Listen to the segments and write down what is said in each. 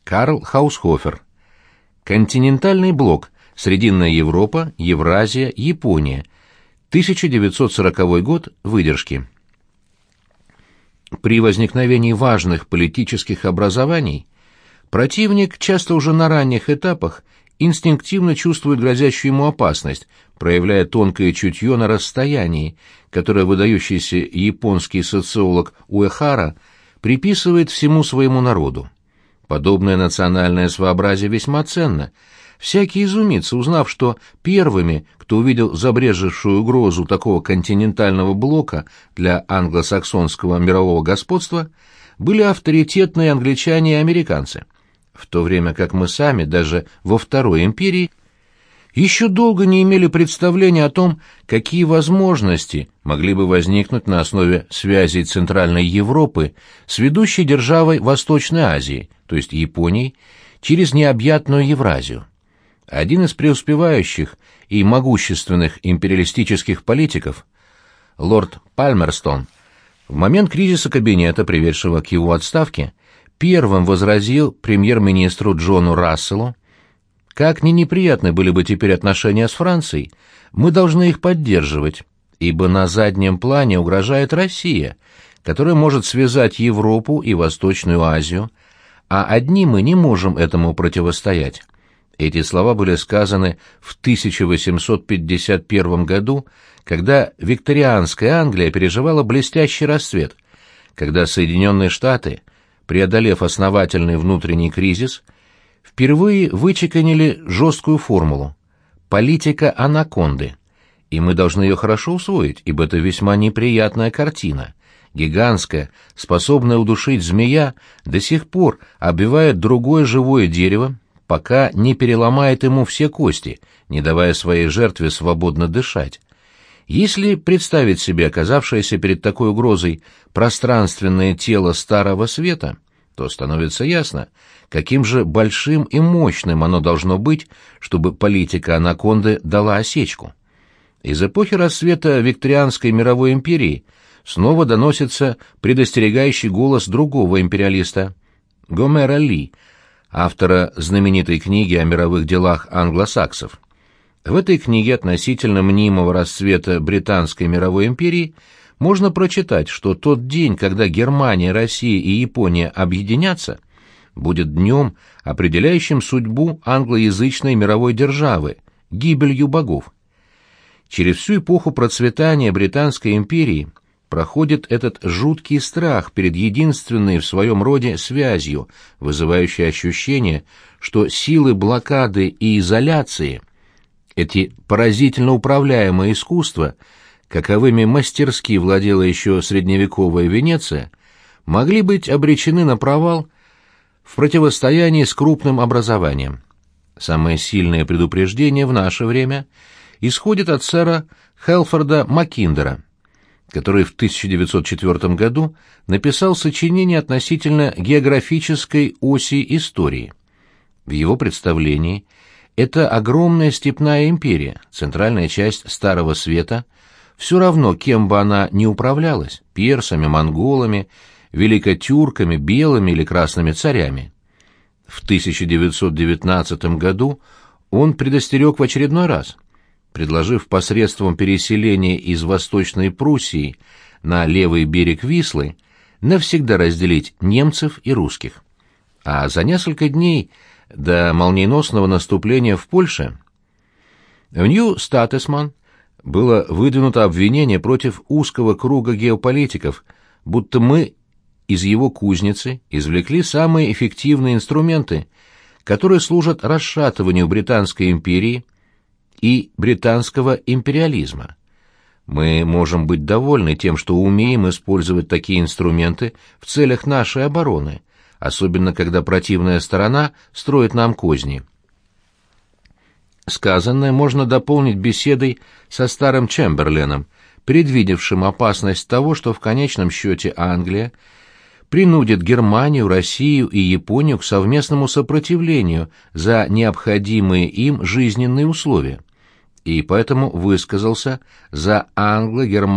Карл Хаусхофер. Континентальный блок. Срединная Европа, Евразия, Япония. 1940 год. Выдержки. При возникновении важных политических образований противник часто уже на ранних этапах инстинктивно чувствует грозящую ему опасность, проявляя тонкое чутье на расстоянии, которое выдающийся японский социолог Уэхара приписывает всему своему народу. Подобное национальное своеобразие весьма ценно. Всякий изумится, узнав, что первыми, кто увидел забрежевшую угрозу такого континентального блока для англосаксонского мирового господства, были авторитетные англичане и американцы, в то время как мы сами, даже во Второй империи, еще долго не имели представления о том, какие возможности могли бы возникнуть на основе связей Центральной Европы с ведущей державой Восточной Азии, то есть Японией, через необъятную Евразию. Один из преуспевающих и могущественных империалистических политиков, лорд Пальмерстон, в момент кризиса кабинета, приведшего к его отставке, первым возразил премьер-министру Джону Расселу: «Как ни неприятны были бы теперь отношения с Францией, мы должны их поддерживать, ибо на заднем плане угрожает Россия, которая может связать Европу и Восточную Азию, а одни мы не можем этому противостоять». Эти слова были сказаны в 1851 году, когда викторианская Англия переживала блестящий расцвет, когда Соединенные Штаты, преодолев основательный внутренний кризис, впервые вычеканили жесткую формулу «политика анаконды», и мы должны ее хорошо усвоить, ибо это весьма неприятная картина. Гигантская, способная удушить змея, до сих пор обвивает другое живое дерево, пока не переломает ему все кости, не давая своей жертве свободно дышать. Если представить себе оказавшееся перед такой угрозой пространственное тело Старого Света, то становится ясно, каким же большим и мощным оно должно быть, чтобы политика анаконды дала осечку. Из эпохи расцвета викторианской мировой империи снова доносится предостерегающий голос другого империалиста, Гомера Ли, автора знаменитой книги о мировых делах англосаксов. В этой книге относительно мнимого расцвета британской мировой империи можно прочитать, что тот день, когда Германия, Россия и Япония объединятся, будет днем, определяющим судьбу англоязычной мировой державы, гибелью богов. Через всю эпоху процветания Британской империи проходит этот жуткий страх перед единственной в своем роде связью, вызывающей ощущение, что силы блокады и изоляции, эти поразительно управляемые искусства, каковыми мастерски владела еще средневековая Венеция, могли быть обречены на провал в противостоянии с крупным образованием. Самое сильное предупреждение в наше время исходит от сэра Хелфорда Маккиндера, который в 1904 году написал сочинение относительно географической оси истории. В его представлении это огромная степная империя, центральная часть Старого Света, все равно, кем бы она ни управлялась – персами, монголами, великотюрками, белыми или красными царями. В 1919 году он предостерег в очередной раз, предложив посредством переселения из Восточной Пруссии на левый берег Вислы навсегда разделить немцев и русских. А за несколько дней до молниеносного наступления в Польше в New Statesman было выдвинуто обвинение против узкого круга геополитиков, будто мы из его кузницы извлекли самые эффективные инструменты, которые служат расшатыванию Британской империи и британского империализма. Мы можем быть довольны тем, что умеем использовать такие инструменты в целях нашей обороны, особенно когда противная сторона строит нам козни. Сказанное можно дополнить беседой со старым Чемберленом, предвидевшим опасность того, что в конечном счете Англия принудит Германию, Россию и Японию к совместному сопротивлению за необходимые им жизненные условия, и поэтому высказался за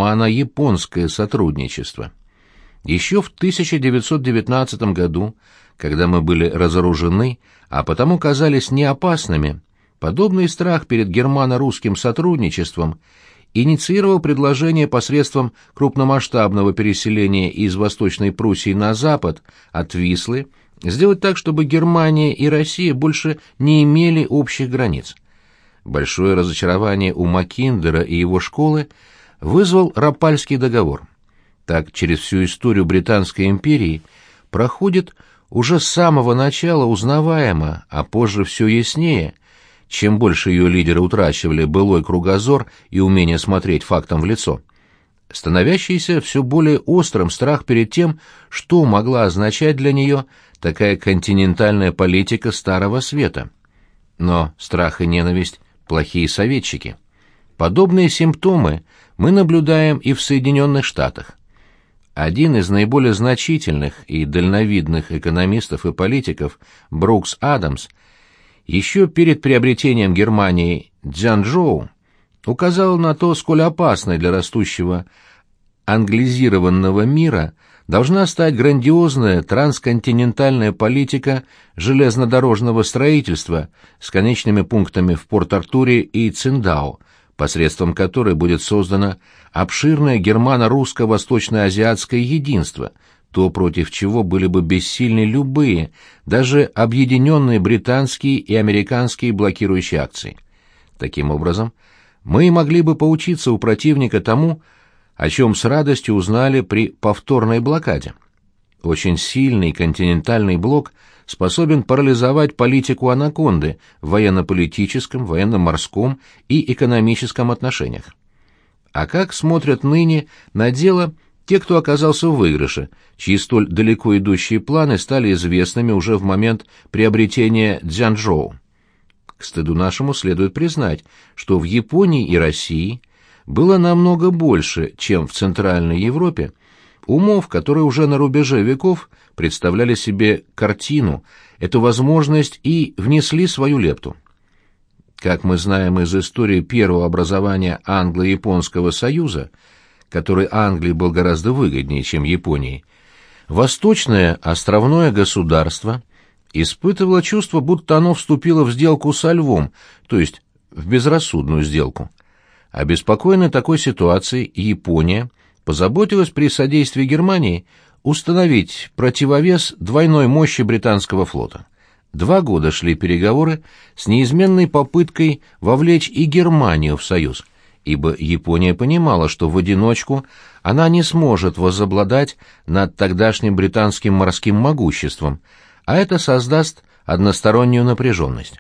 англо-германо-японское сотрудничество. Еще в 1919 году когда мы были разоружены, а потому казались неопасными, подобный страх перед германо-русским сотрудничеством инициировал предложение посредством крупномасштабного переселения из Восточной Пруссии на запад от Вислы сделать так, чтобы Германия и Россия больше не имели общих границ. Большое разочарование у Маккиндера и его школы вызвал Раппальский договор. Так, через всю историю Британской империи проходит уже с самого начала узнаваемо, а позже все яснее, чем больше ее лидеры утрачивали былой кругозор и умение смотреть фактам в лицо, становящийся все более острым страх перед тем, что могла означать для нее такая континентальная политика Старого Света. Но страх и ненависть – плохие советчики. Подобные симптомы мы наблюдаем и в Соединенных Штатах. Один из наиболее значительных и дальновидных экономистов и политиков, Брукс Адамс, еще перед приобретением Германии Цзянчжоу указал на то, сколь опасной для растущего англизированного мира должна стать грандиозная трансконтинентальная политика железнодорожного строительства с конечными пунктами в Порт-Артуре и Циндао, посредством которой будет создано обширное германо-русско-восточно-азиатское единство, то, против чего были бы бессильны любые, даже объединенные британские и американские блокирующие акции. Таким образом, мы могли бы поучиться у противника тому, о чем с радостью узнали при повторной блокаде. Очень сильный континентальный блок способен парализовать политику анаконды в военно-политическом, военно-морском и экономическом отношениях. А как смотрят ныне на дело те, кто оказался в выигрыше, чьи столь далеко идущие планы стали известными уже в момент приобретения Цзянчжоу? К стыду нашему следует признать, что в Японии и России было намного больше, чем в Центральной Европе, умов, которые уже на рубеже веков представляли себе картину, эту возможность и внесли свою лепту. Как мы знаем из истории первого образования Англо-Японского союза, который Англии был гораздо выгоднее, чем Японии, восточное островное государство испытывало чувство, будто оно вступило в сделку со львом, то есть в безрассудную сделку. Обеспокоенная такой ситуацией, Япония позаботилась при содействии Германии установить противовес двойной мощи британского флота. 2 года шли переговоры с неизменной попыткой вовлечь и Германию в союз, ибо Япония понимала, что в одиночку она не сможет возобладать над тогдашним британским морским могуществом, а это создаст одностороннюю напряженность.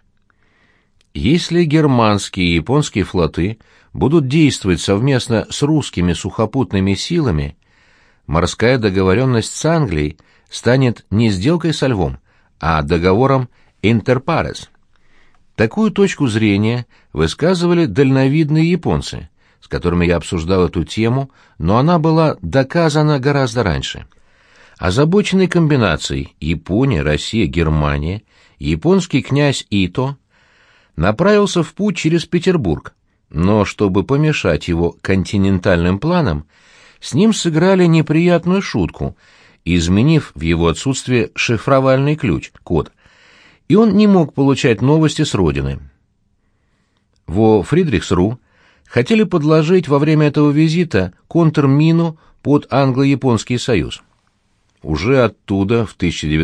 Если германские и японские флоты будут действовать совместно с русскими сухопутными силами, морская договоренность с Англией станет не сделкой со львом, а договором интерпарес. Такую точку зрения высказывали дальновидные японцы, с которыми я обсуждал эту тему, но она была доказана гораздо раньше. Озабоченный комбинацией Япония, Россия, Германия, японский князь Ито направился в путь через Петербург, но чтобы помешать его континентальным планам, с ним сыграли неприятную шутку, изменив в его отсутствие шифровальный ключ, код, и он не мог получать новости с родины. Во Фридрихсру хотели подложить во время этого визита контрмину под англо-японский союз. Уже оттуда в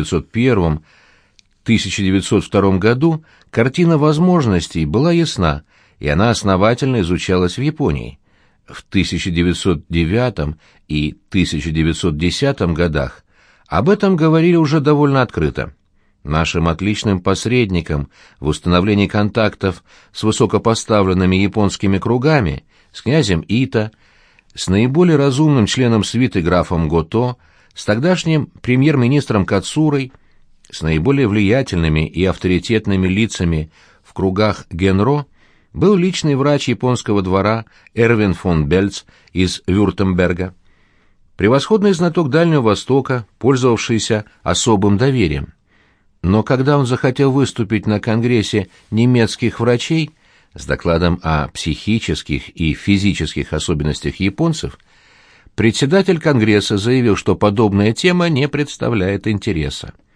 1901-1902 году картина возможностей была ясна, и она основательно изучалась в Японии. В 1909 и 1910 годах об этом говорили уже довольно открыто. Нашим отличным посредником в установлении контактов с высокопоставленными японскими кругами, с князем Ито, с наиболее разумным членом свиты графом Гото, с тогдашним премьер-министром Кацурой, с наиболее влиятельными и авторитетными лицами в кругах Генро был личный врач японского двора Эрвин фон Бельц из Вюртемберга, превосходный знаток Дальнего Востока, пользовавшийся особым доверием. Но когда он захотел выступить на Конгрессе немецких врачей с докладом о психических и физических особенностях японцев, председатель Конгресса заявил, что подобная тема не представляет интереса.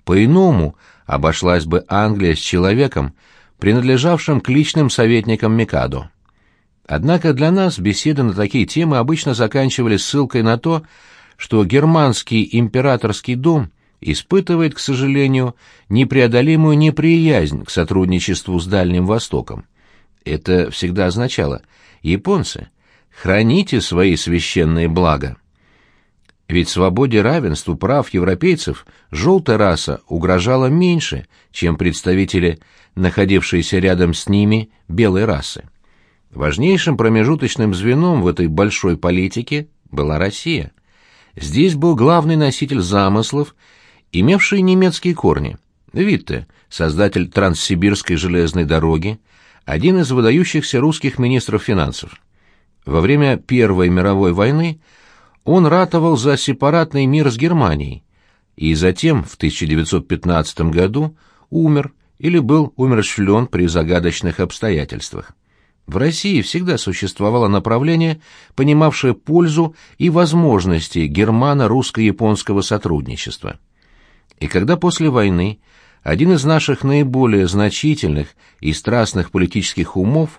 По-иному обошлась бы Англия с человеком, принадлежавшим к личным советникам Микадо. Однако для нас беседы на такие темы обычно заканчивались ссылкой на то, что германский императорский дом испытывает, к сожалению, непреодолимую неприязнь к сотрудничеству с Дальним Востоком. Это всегда означало: японцы, храните свои священные блага. Ведь свободе, равенству прав европейцев желтая раса угрожала меньше, чем представители, находившиеся рядом с ними, белой расы. Важнейшим промежуточным звеном в этой большой политике была Россия. Здесь был главный носитель замыслов, имевший немецкие корни. Витте, создатель Транссибирской железной дороги, один из выдающихся русских министров финансов. Во время Первой мировой войны он ратовал за сепаратный мир с Германией, и затем в 1915 году умер или был умерщвлен при загадочных обстоятельствах. В России всегда существовало направление, понимавшее пользу и возможности германо-русско-японского сотрудничества. И когда после войны один из наших наиболее значительных и страстных политических умов,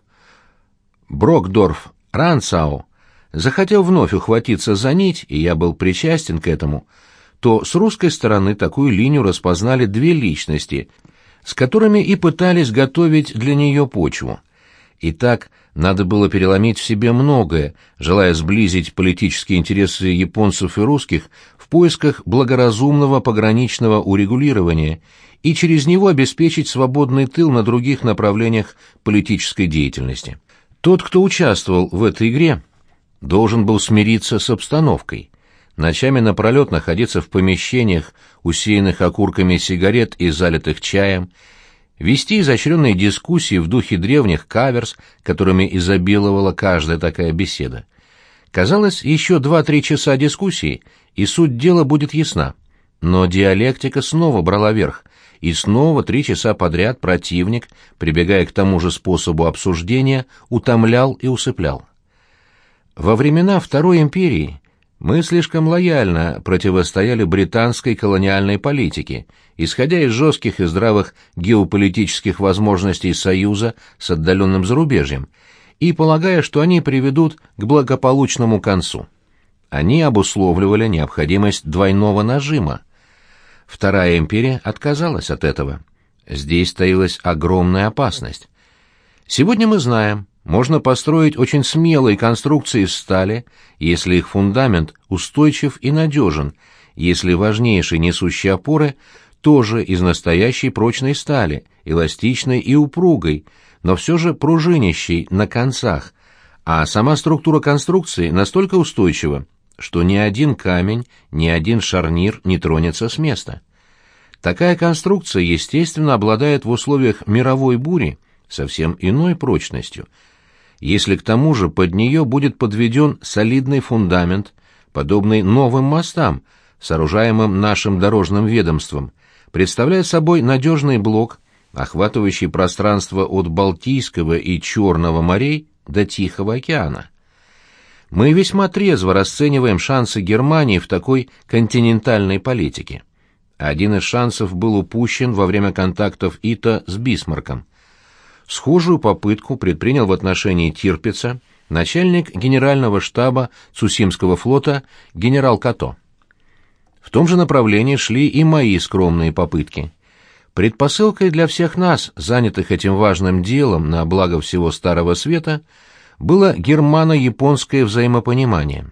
Брокдорф Ранцау, захотел вновь ухватиться за нить, и я был причастен к этому, то с русской стороны такую линию распознали две личности, с которыми и пытались готовить для нее почву. Итак, надо было переломить в себе многое, желая сблизить политические интересы японцев и русских в поисках благоразумного пограничного урегулирования и через него обеспечить свободный тыл на других направлениях политической деятельности. Тот, кто участвовал в этой игре, должен был смириться с обстановкой, ночами напролет находиться в помещениях, усеянных окурками сигарет и залитых чаем, вести изощренные дискуссии в духе древних каверз, которыми изобиловала каждая такая беседа. Казалось, еще 2-3 часа дискуссии, и суть дела будет ясна. Но диалектика снова брала верх, и снова 3 часа подряд противник, прибегая к тому же способу обсуждения, утомлял и усыплял. Во времена Второй империи мы слишком лояльно противостояли британской колониальной политике, исходя из жестких и здравых геополитических возможностей союза с отдаленным зарубежьем, и полагая, что они приведут к благополучному концу. Они обусловливали необходимость двойного нажима. Вторая империя отказалась от этого. Здесь таилась огромная опасность. Сегодня мы знаем, можно построить очень смелые конструкции из стали, если их фундамент устойчив и надежен, если важнейшие несущие опоры тоже из настоящей прочной стали, эластичной и упругой, но все же пружинящей на концах, а сама структура конструкции настолько устойчива, что ни один камень, ни один шарнир не тронется с места. Такая конструкция, естественно, обладает в условиях мировой бури совсем иной прочностью. Если к тому же под нее будет подведен солидный фундамент, подобный новым мостам, сооружаемым нашим дорожным ведомством, представляет собой надежный блок, охватывающий пространство от Балтийского и Черного морей до Тихого океана. Мы весьма трезво расцениваем шансы Германии в такой континентальной политике. Один из шансов был упущен во время контактов Ито с Бисмарком. Схожую попытку предпринял в отношении Тирпица начальник генерального штаба Цусимского флота генерал Като. В том же направлении шли и мои скромные попытки. Предпосылкой для всех нас, занятых этим важным делом на благо всего Старого Света, было германо-японское взаимопонимание.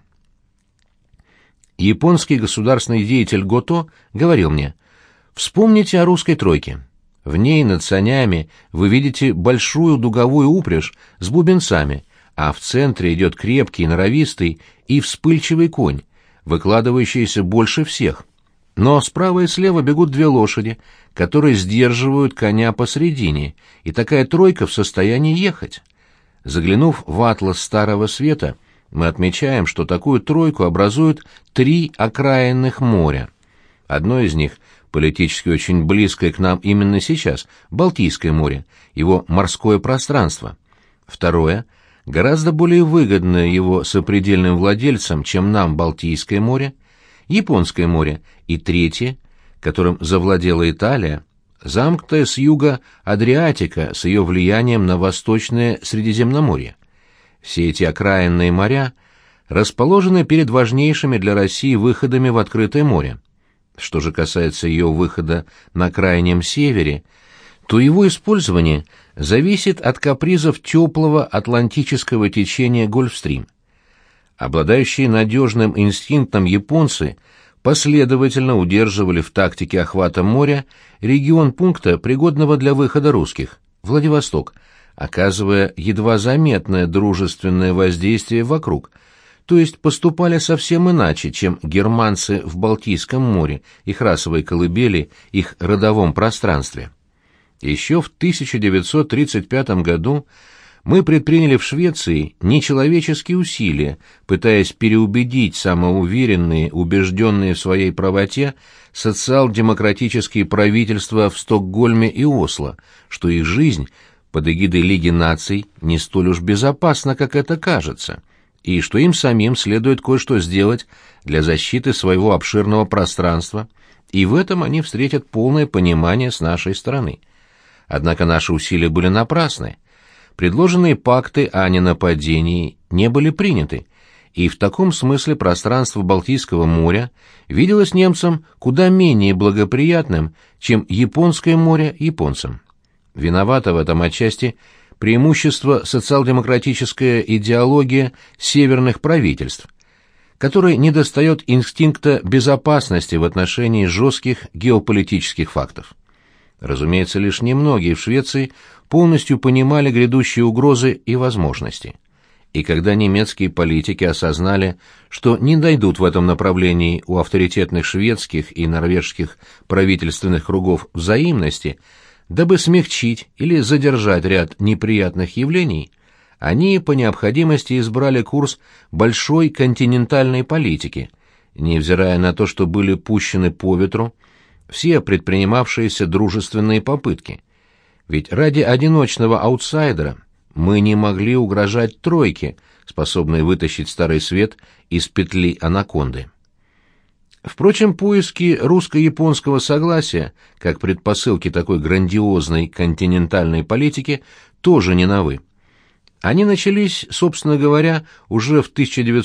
Японский государственный деятель Гото говорил мне: «Вспомните о русской тройке. В ней над санями вы видите большую дуговую упряжь с бубенцами, а в центре идет крепкий, норовистый и вспыльчивый конь, выкладывающийся больше всех. Но справа и слева бегут 2 лошади, которые сдерживают коня посредине, и такая тройка в состоянии ехать». Заглянув в атлас Старого Света, мы отмечаем, что такую тройку образуют 3 окраинных моря. Одно из них политически очень близкое к нам именно сейчас, Балтийское море, его морское пространство. Второе, гораздо более выгодное его сопредельным владельцам, чем нам Балтийское море, Японское море. И третье, которым завладела Италия, замкнутая с юга Адриатика с ее влиянием на восточное Средиземноморье. Все эти окраинные моря расположены перед важнейшими для России выходами в открытое море. Что же касается ее выхода на крайнем севере, то его использование зависит от капризов теплого атлантического течения Гольфстрим. Обладающие надежным инстинктом японцы последовательно удерживали в тактике охвата моря регион пункта, пригодного для выхода русских, Владивосток, оказывая едва заметное дружественное воздействие вокруг, то есть поступали совсем иначе, чем германцы в Балтийском море, их расовой колыбели, их родовом пространстве. Еще в 1935 году мы предприняли в Швеции нечеловеческие усилия, пытаясь переубедить самоуверенные, убежденные в своей правоте социал-демократические правительства в Стокгольме и Осло, что их жизнь под эгидой Лиги наций не столь уж безопасна, как это кажется, и что им самим следует кое-что сделать для защиты своего обширного пространства, и в этом они встретят полное понимание с нашей стороны. Однако наши усилия были напрасны. Предложенные пакты о ненападении не были приняты, и в таком смысле пространство Балтийского моря виделось немцам куда менее благоприятным, чем Японское море японцам. Виновата в этом отчасти преимущество социал-демократическая идеология северных правительств, которой недостает инстинкта безопасности в отношении жестких геополитических фактов. Разумеется, лишь немногие в Швеции полностью понимали грядущие угрозы и возможности. И когда немецкие политики осознали, что не дойдут в этом направлении у авторитетных шведских и норвежских правительственных кругов взаимности, дабы смягчить или задержать ряд неприятных явлений, они по необходимости избрали курс большой континентальной политики, невзирая на то, что были пущены по ветру все предпринимавшиеся дружественные попытки. Ведь ради одиночного аутсайдера мы не могли угрожать тройке, способной вытащить Старый Свет из петли анаконды. Впрочем, поиски русско-японского согласия, как предпосылки такой грандиозной континентальной политики, тоже не новы. Они начались, собственно говоря, уже в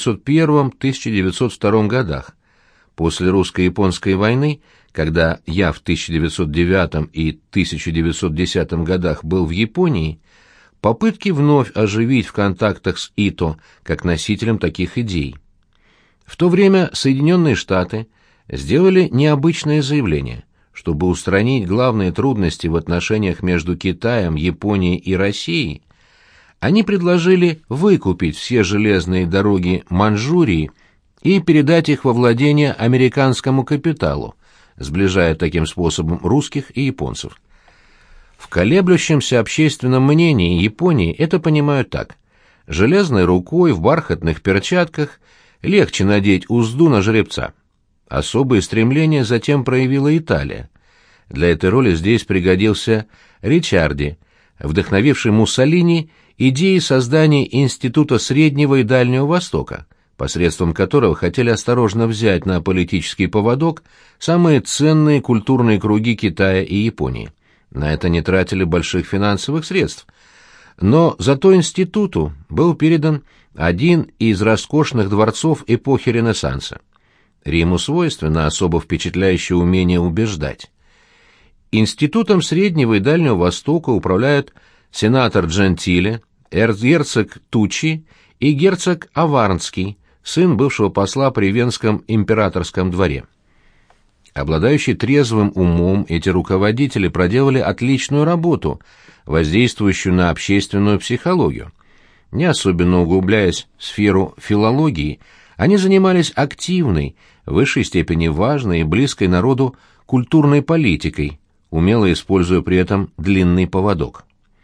1901-1902 годах. После русско-японской войны, когда я в 1909 и 1910 годах был в Японии, попытки вновь оживить в контактах с Ито как носителем таких идей. В то время Соединенные Штаты сделали необычное заявление. Чтобы устранить главные трудности в отношениях между Китаем, Японией и Россией, они предложили выкупить все железные дороги Манчжурии и передать их во владение американскому капиталу, сближая таким способом русских и японцев. В колеблющемся общественном мнении Японии это понимают так: железной рукой в бархатных перчатках легче надеть узду на жеребца. Особые стремления затем проявила Италия. Для этой роли здесь пригодился Ричарди, вдохновивший Муссолини идеей создания Института Среднего и Дальнего Востока, посредством которого хотели осторожно взять на политический поводок самые ценные культурные круги Китая и Японии. На это не тратили больших финансовых средств. Но зато институту был передан один из роскошных дворцов эпохи Ренессанса. Риму свойственно особо впечатляющее умение убеждать. Институтом Среднего и Дальнего Востока управляют сенатор Джентиле, эрцгерцог Туччи и герцог Аварнский, сын бывшего посла при Венском императорском дворе. Обладающие трезвым умом, эти руководители проделали отличную работу, воздействующую на общественную психологию. Не особенно углубляясь в сферу филологии, они занимались активной, в высшей степени важной и близкой народу культурной политикой, умело используя при этом длинный поводок.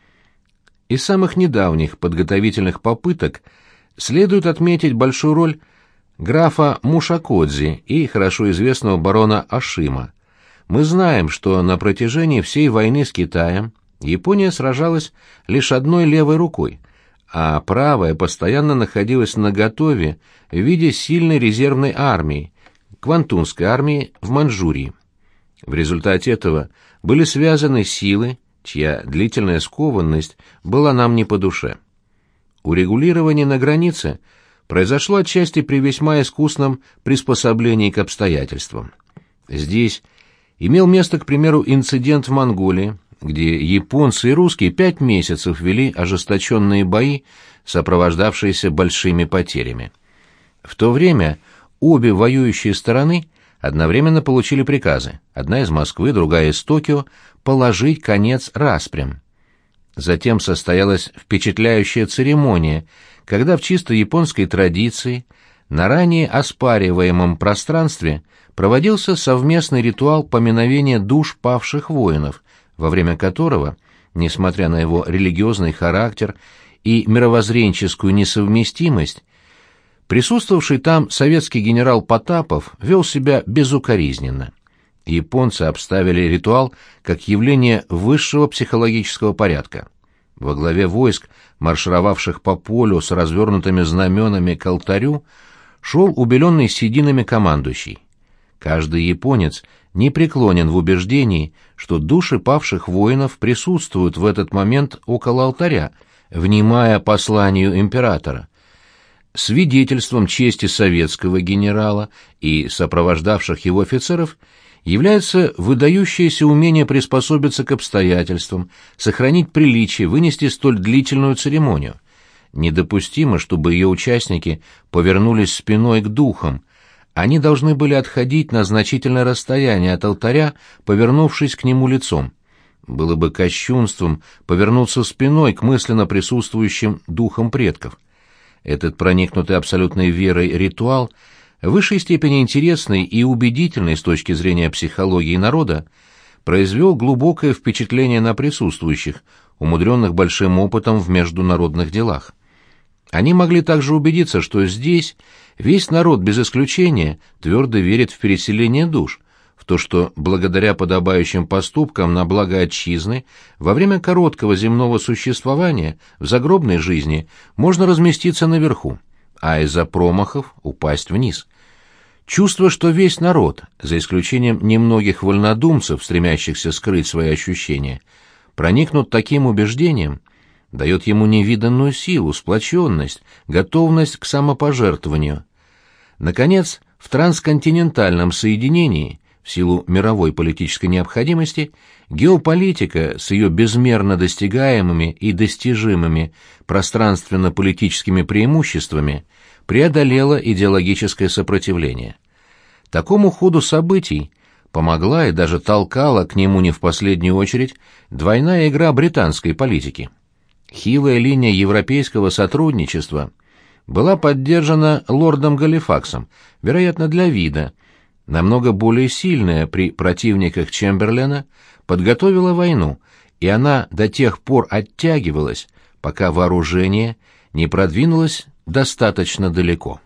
Из самых недавних подготовительных попыток следует отметить большую роль графа Мушакодзи и хорошо известного барона Ашима. Мы знаем, что на протяжении всей войны с Китаем Япония сражалась лишь одной левой рукой, а правая постоянно находилась наготове в виде сильной резервной армии, Квантунской армии в Манчжурии. В результате этого были связаны силы, чья длительная скованность была нам не по душе. Урегулирование на границе произошло отчасти при весьма искусном приспособлении к обстоятельствам. Здесь имел место, к примеру, инцидент в Монголии, где японцы и русские 5 месяцев вели ожесточенные бои, сопровождавшиеся большими потерями. В то время обе воюющие стороны одновременно получили приказы, одна из Москвы, другая из Токио, положить конец распрям. Затем состоялась впечатляющая церемония, когда в чисто японской традиции на ранее оспариваемом пространстве проводился совместный ритуал поминовения душ павших воинов, во время которого, несмотря на его религиозный характер и мировоззренческую несовместимость, присутствовавший там советский генерал Потапов вел себя безукоризненно. Японцы обставили ритуал как явление высшего психологического порядка. Во главе войск, маршировавших по полю с развернутыми знаменами к алтарю, шел убеленный сединами командующий. Каждый японец не преклонен в убеждении, что души павших воинов присутствуют в этот момент около алтаря, внимая посланию императора. Свидетельством чести советского генерала и сопровождавших его офицеров является выдающееся умение приспособиться к обстоятельствам, сохранить приличие, вынести столь длительную церемонию. Недопустимо, чтобы ее участники повернулись спиной к духам. Они должны были отходить на значительное расстояние от алтаря, повернувшись к нему лицом. Было бы кощунством повернуться спиной к мысленно присутствующим духам предков. Этот проникнутый абсолютной верой ритуал, в высшей степени интересный и убедительный с точки зрения психологии народа, произвел глубокое впечатление на присутствующих, умудренных большим опытом в международных делах. Они могли также убедиться, что здесь весь народ без исключения твердо верит в переселение душ, в то, что благодаря подобающим поступкам на благо отчизны во время короткого земного существования в загробной жизни можно разместиться наверху, а из-за промахов упасть вниз. Чувство, что весь народ, за исключением немногих вольнодумцев, стремящихся скрыть свои ощущения, проникнут таким убеждением, дает ему невиданную силу, сплоченность, готовность к самопожертвованию. Наконец, в трансконтинентальном соединении, в силу мировой политической необходимости, геополитика с ее безмерно достигаемыми и достижимыми пространственно-политическими преимуществами преодолела идеологическое сопротивление. Такому ходу событий помогла и даже толкала к нему не в последнюю очередь двойная игра британской политики. Хилая линия европейского сотрудничества была поддержана лордом Галифаксом, вероятно, для вида. Намного более сильная при противниках Чемберлена подготовила войну, и она до тех пор оттягивалась, пока вооружение не продвинулось достаточно далеко.